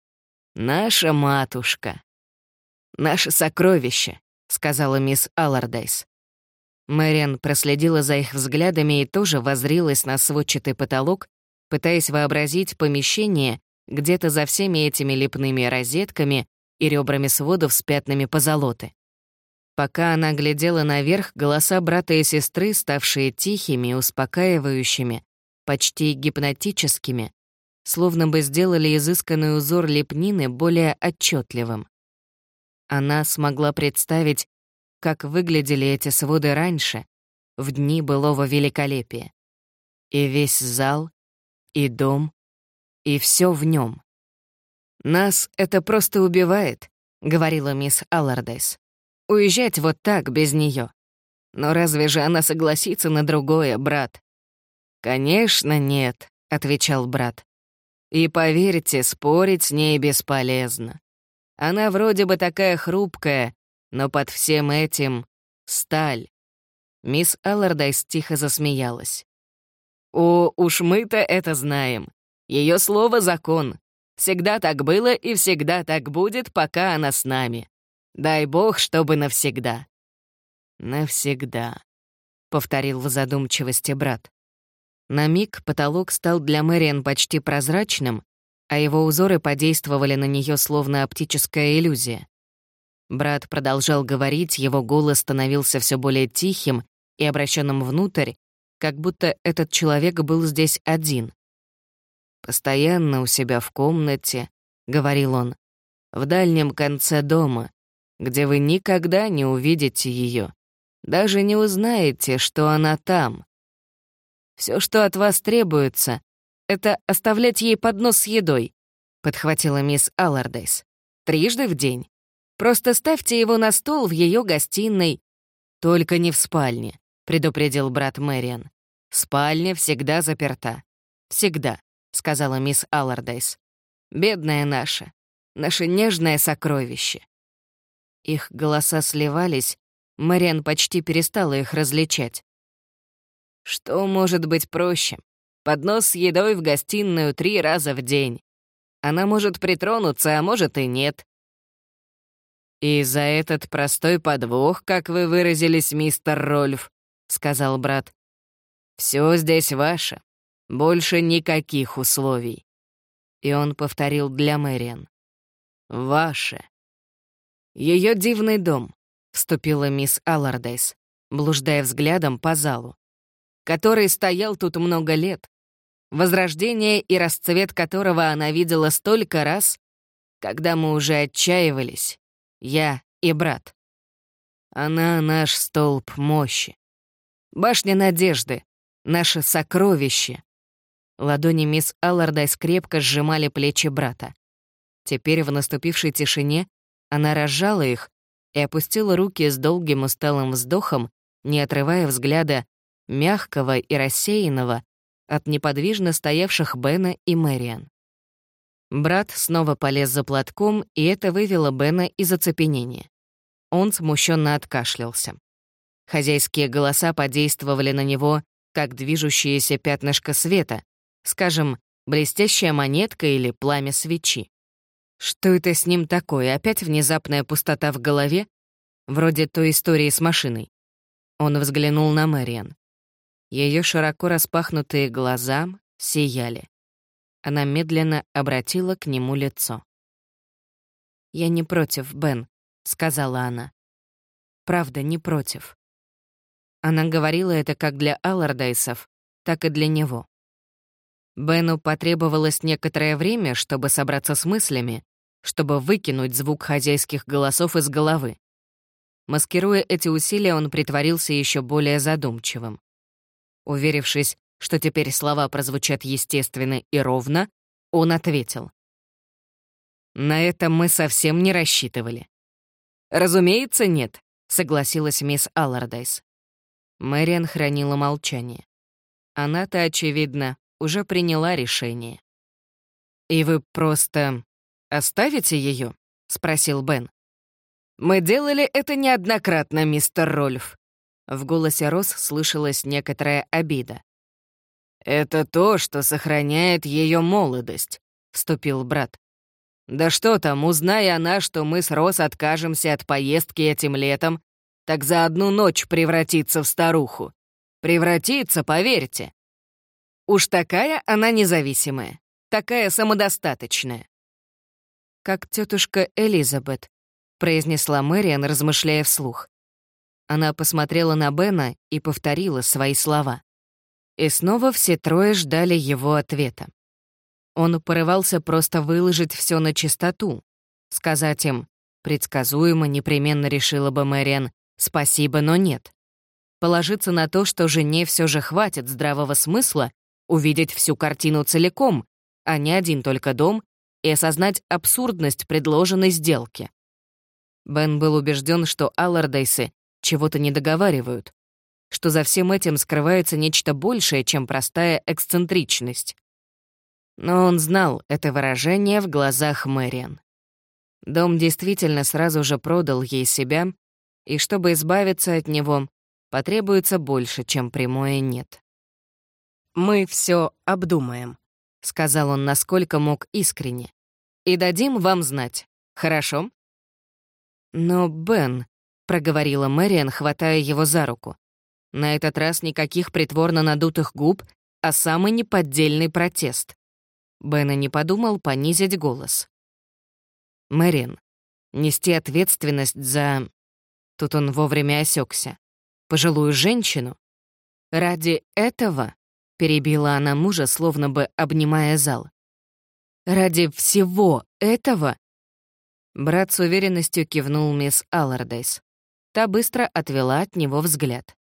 «Наша матушка. Наше сокровище», — сказала мисс Аллардайс. Мэриан проследила за их взглядами и тоже воззрилась на сводчатый потолок, пытаясь вообразить помещение где-то за всеми этими лепными розетками и ребрами сводов с пятнами позолоты. Пока она глядела наверх, голоса брата и сестры, ставшие тихими, успокаивающими, почти гипнотическими, словно бы сделали изысканный узор лепнины более отчетливым. Она смогла представить, как выглядели эти своды раньше, в дни былого великолепия. И весь зал, и дом, и все в нем. «Нас это просто убивает», — говорила мисс Аллардайс. «Уезжать вот так, без нее. Но разве же она согласится на другое, брат?» «Конечно, нет», — отвечал брат. «И поверьте, спорить с ней бесполезно. Она вроде бы такая хрупкая, но под всем этим — сталь». Мисс Аллардайс тихо засмеялась. «О, уж мы-то это знаем. Ее слово — закон. Всегда так было и всегда так будет, пока она с нами. Дай бог, чтобы навсегда». «Навсегда», — повторил в задумчивости брат. На миг потолок стал для Мэриан почти прозрачным, а его узоры подействовали на нее словно оптическая иллюзия. Брат продолжал говорить, его голос становился все более тихим и обращенным внутрь, как будто этот человек был здесь один. «Постоянно у себя в комнате», — говорил он, — «в дальнем конце дома, где вы никогда не увидите ее, даже не узнаете, что она там. Все, что от вас требуется, это оставлять ей поднос с едой», — подхватила мисс Аллардайс. «Трижды в день. Просто ставьте его на стол в ее гостиной». «Только не в спальне», — предупредил брат Мэриан. «Спальня всегда заперта. Всегда», — сказала мисс Аллардайс. «Бедная наша, наше нежное сокровище». Их голоса сливались, Мэриан почти перестала их различать. «Что может быть проще? Поднос с едой в гостиную 3 раза в день. Она может притронуться, а может и нет». «И за этот простой подвох, как вы выразились, мистер Рольф», — сказал брат, — «все здесь ваше. Больше никаких условий». И он повторил для Мэриан. «Ваше». «Ее дивный дом», — вступила мисс Аллардайс, блуждая взглядом по залу, «который стоял тут много лет, возрождение и расцвет которого она видела столько раз, когда мы уже отчаивались, я и брат. Она наш столб мощи, башня надежды, наше сокровище». Ладони мисс Аллардайс крепко сжимали плечи брата. Теперь в наступившей тишине она разжала их и опустила руки с долгим усталым вздохом, не отрывая взгляда мягкого и рассеянного от неподвижно стоявших Бена и Мэриан. Брат снова полез за платком, и это вывело Бена из оцепенения. Он смущенно откашлялся. Хозяйские голоса подействовали на него, как движущееся пятнышко света, скажем, блестящая монетка или пламя свечи. Что это с ним такое? Опять внезапная пустота в голове? Вроде той истории с машиной. Он взглянул на Мэриан. Ее широко распахнутые глаза сияли. Она медленно обратила к нему лицо. «Я не против, Бен», — сказала она. «Правда, не против». Она говорила это как для Аллардайсов, так и для него. Бену потребовалось некоторое время, чтобы собраться с мыслями, чтобы выкинуть звук хозяйских голосов из головы. Маскируя эти усилия, он притворился еще более задумчивым. Уверившись, что теперь слова прозвучат естественно и ровно, он ответил. «На это мы совсем не рассчитывали». «Разумеется, нет», — согласилась мисс Аллардайс. Мэриан хранила молчание. Она-то, очевидно, уже приняла решение. «И вы просто оставите ее?» — спросил Бен. «Мы делали это неоднократно, мистер Рольф». В голосе Росс слышалась некоторая обида. «Это то, что сохраняет ее молодость», — вступил брат. «Да что там, узная она, что мы с Рос откажемся от поездки этим летом, так за одну ночь превратится в старуху. Превратится, поверьте. Уж такая она независимая, такая самодостаточная». «Как тетушка Элизабет», — произнесла Мэриан, размышляя вслух. Она посмотрела на Бена и повторила свои слова. И снова все трое ждали его ответа. Он порывался просто выложить все на чистоту, сказать им, предсказуемо, непременно решила бы Мэриан, спасибо, но нет. Положиться на то, что жене все же хватит здравого смысла увидеть всю картину целиком, а не один только дом, и осознать абсурдность предложенной сделки. Бен был убежден, что Аллардейсы чего-то не договаривают, что за всем этим скрывается нечто большее, чем простая эксцентричность. Но он знал это выражение в глазах Мэриан. Дом действительно сразу же продал ей себя, и чтобы избавиться от него, потребуется больше, чем прямое «нет». «Мы все обдумаем», — сказал он, насколько мог искренне, «и дадим вам знать, хорошо?» «Но, Бен», — проговорила Мэриан, хватая его за руку, на этот раз никаких притворно надутых губ, а самый неподдельный протест. Бен и не подумал понизить голос. «Мэриан, нести ответственность за...» Тут он вовремя осекся. «Пожилую женщину? Ради этого?» — перебила она мужа, словно бы обнимая зал. «Ради всего этого?» Брат с уверенностью кивнул мисс Аллардейс. Та быстро отвела от него взгляд.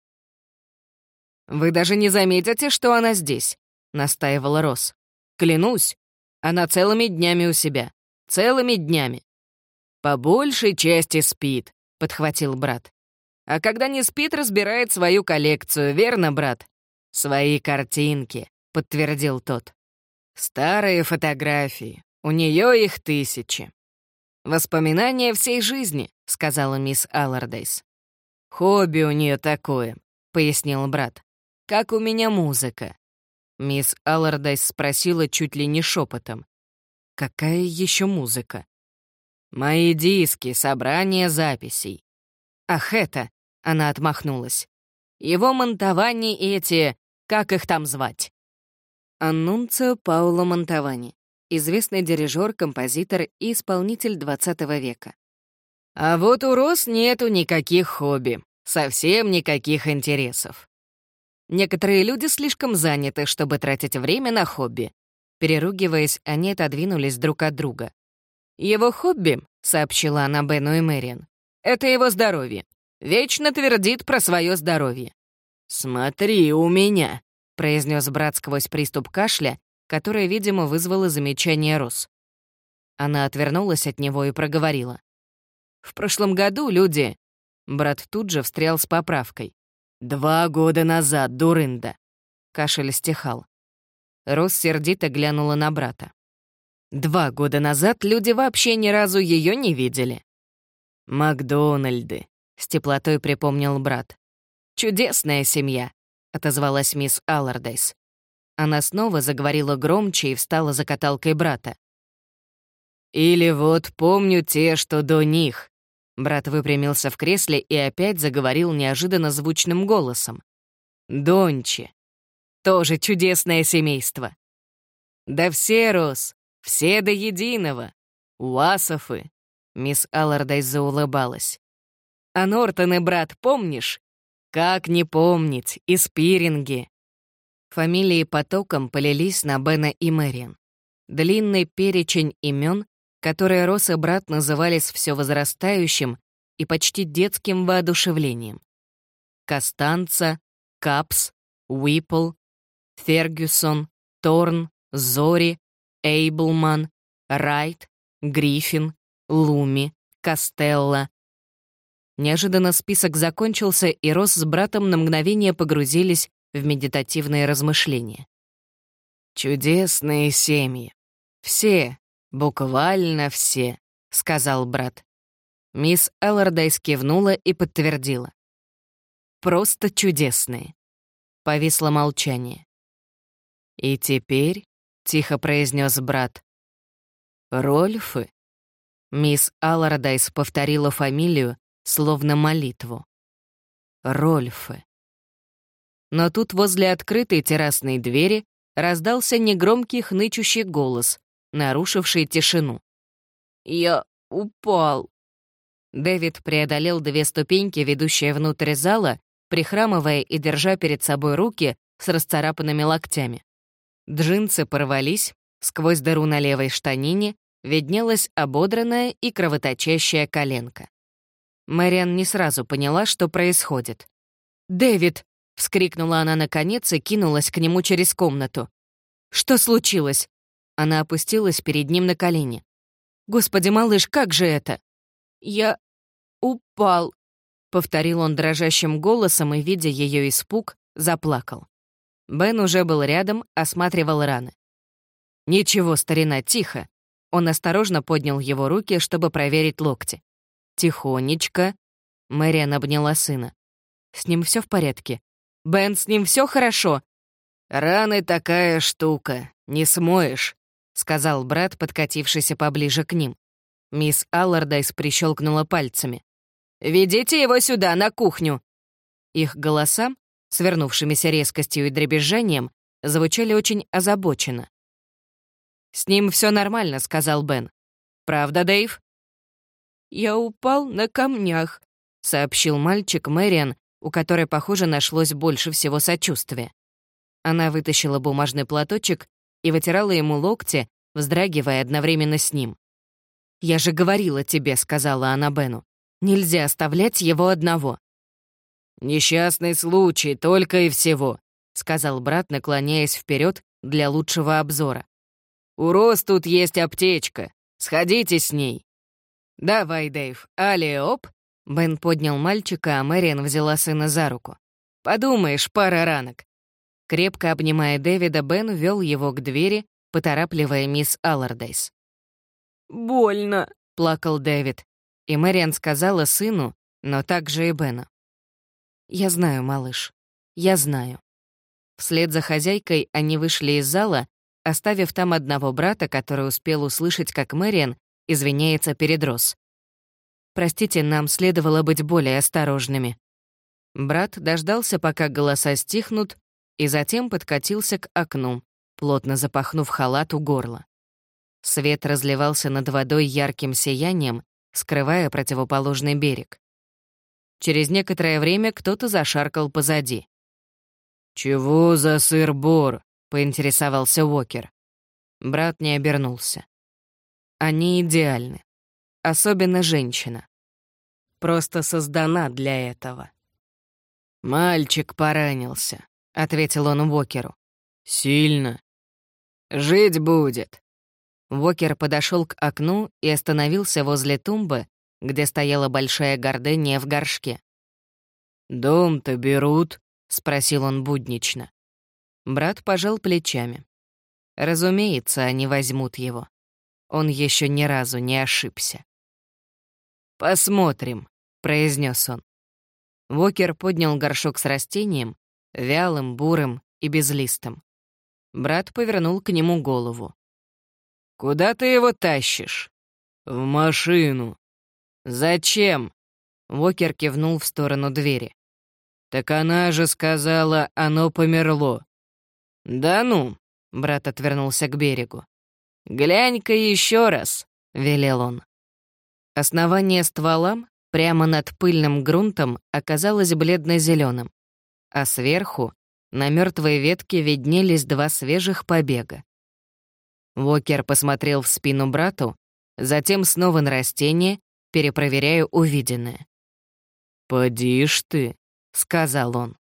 «Вы даже не заметите, что она здесь», — настаивала Росс. «Клянусь, она целыми днями у себя. Целыми днями». «По большей части спит», — подхватил брат. «А когда не спит, разбирает свою коллекцию, верно, брат?» «Свои картинки», — подтвердил тот. «Старые фотографии. У нее их 1000. «Воспоминания всей жизни», — сказала мисс Аллардейс. «Хобби у нее такое», — пояснил брат. «Как у меня музыка». Мисс Аллардейс спросила чуть ли не шепотом. «Какая еще музыка?» «Мои диски, собрание записей». «Ах, это!» — она отмахнулась. «Его Монтавани и эти... как их там звать?» Аннунцио Пауло Монтавани, известный дирижер, композитор и исполнитель XX века. «А вот у Росс нету никаких хобби, совсем никаких интересов. Некоторые люди слишком заняты, чтобы тратить время на хобби». Переругиваясь, они отодвинулись друг от друга. «Его хобби», — сообщила она Бену и Мэриан, — «это его здоровье. Вечно твердит про свое здоровье». «Смотри у меня», — произнес брат сквозь приступ кашля, которое, видимо, вызвало замечание Росс. Она отвернулась от него и проговорила. «В прошлом году люди...» Брат тут же встрял с поправкой. 2 года назад, дурында». Кашель стихал. Росс сердито глянула на брата. 2 года назад люди вообще ни разу ее не видели. «Макдональды», — с теплотой припомнил брат. «Чудесная семья», — отозвалась мисс Аллардейс. Она снова заговорила громче и встала за каталкой брата. «Или вот помню те, что до них». Брат выпрямился в кресле и опять заговорил неожиданно звучным голосом. «Дончи. Тоже чудесное семейство. Да все, Росс, все до единого. Уасофы». Мисс Аллардейс заулыбалась. «А Нортоны, брат, помнишь? Как не помнить, и Спиринги». Фамилии потоком полились на Бена и Мэриан. Длинный перечень имен, которые Росс и брат называли с все возрастающим и почти детским воодушевлением. Костанца, Капс, Уиппл, Фергюсон, Торн, Зори, Эйблман, Райт, Гриффин, Луми, Костелло. Неожиданно список закончился, и Росс с братом на мгновение погрузились в медитативные размышления. «Чудесные семьи. Все, буквально все», — сказал брат. Мисс Аллардейс кивнула и подтвердила. «Просто чудесные». Повисло молчание. «И теперь», — тихо произнес брат, — «Рольфы». Мисс Аллардайс повторила фамилию, словно молитву. «Рольфы». Но тут возле открытой террасной двери раздался негромкий хнычущий голос, нарушивший тишину. «Я упал». Дэвид преодолел 2 ступеньки, ведущие внутрь зала, прихрамывая и держа перед собой руки с расцарапанными локтями. Джинсы порвались, сквозь дыру на левой штанине виднелась ободранная и кровоточащая коленка. Мэриан не сразу поняла, что происходит. «Дэвид!» — вскрикнула она наконец и кинулась к нему через комнату. «Что случилось?» Она опустилась перед ним на колени. «Господи, малыш, как же это?» «Я упал», — повторил он дрожащим голосом и, видя ее испуг, заплакал. Бен уже был рядом, осматривал раны. «Ничего, старина, тихо». Он осторожно поднял его руки, чтобы проверить локти. «Тихонечко». Мэриан обняла сына. «С ним все в порядке?» «Бен, с ним все хорошо?» «Раны такая штука, не смоешь», — сказал брат, подкатившийся поближе к ним. Мисс Аллардайс прищелкнула пальцами. «Ведите его сюда, на кухню!» Их голоса, свернувшимися резкостью и дребезжанием, звучали очень озабоченно. «С ним все нормально», — сказал Бен. «Правда, Дэйв?» «Я упал на камнях», — сообщил мальчик Мэриан, у которой, похоже, нашлось больше всего сочувствия. Она вытащила бумажный платочек и вытирала ему локти, вздрагивая одновременно с ним. «Я же говорила тебе», — сказала она Бену. «Нельзя оставлять его одного». «Несчастный случай, только и всего», — сказал брат, наклоняясь вперед для лучшего обзора. «У Роз тут есть аптечка. Сходите с ней». «Давай, Дэйв, алиоп». Бен поднял мальчика, а Мэриан взяла сына за руку. «Подумаешь, пара ранок». Крепко обнимая Дэвида, Бен вел его к двери, поторапливая мисс Аллардайс. «Больно», — плакал Дэвид. И Мэриан сказала сыну, но также и Бену. «Я знаю, малыш, я знаю». Вслед за хозяйкой они вышли из зала, оставив там одного брата, который успел услышать, как Мэриан извиняется перед Роз. «Простите, нам следовало быть более осторожными». Брат дождался, пока голоса стихнут, и затем подкатился к окну, плотно запахнув халат у горла. Свет разливался над водой ярким сиянием, скрывая противоположный берег. Через некоторое время кто-то зашаркал позади. «Чего за сыр-бор?» — поинтересовался Уокер. Брат не обернулся. Они идеальны. Особенно женщина. Просто создана для этого. «Мальчик поранился», — ответил он Уокеру. «Сильно?» «Жить будет». Уокер подошел к окну и остановился возле тумбы, где стояла большая гордыня в горшке. «Дом-то берут?» — спросил он буднично. Брат пожал плечами. Разумеется, они возьмут его. Он еще ни разу не ошибся. «Посмотрим», — произнес он. Уокер поднял горшок с растением, вялым, бурым и безлистым. Брат повернул к нему голову. «Куда ты его тащишь?» «В машину». «Зачем?» Уокер кивнул в сторону двери. «Так она же сказала, оно померло». «Да ну», — брат отвернулся к берегу. «Глянь-ка еще раз», — велел он. Основание ствола прямо над пыльным грунтом оказалось бледно-зеленым, а сверху на мертвой ветке виднелись 2 свежих побега. Уокер посмотрел в спину брату, затем снова на растение, перепроверяя увиденное. «Поди ж ты», — сказал он.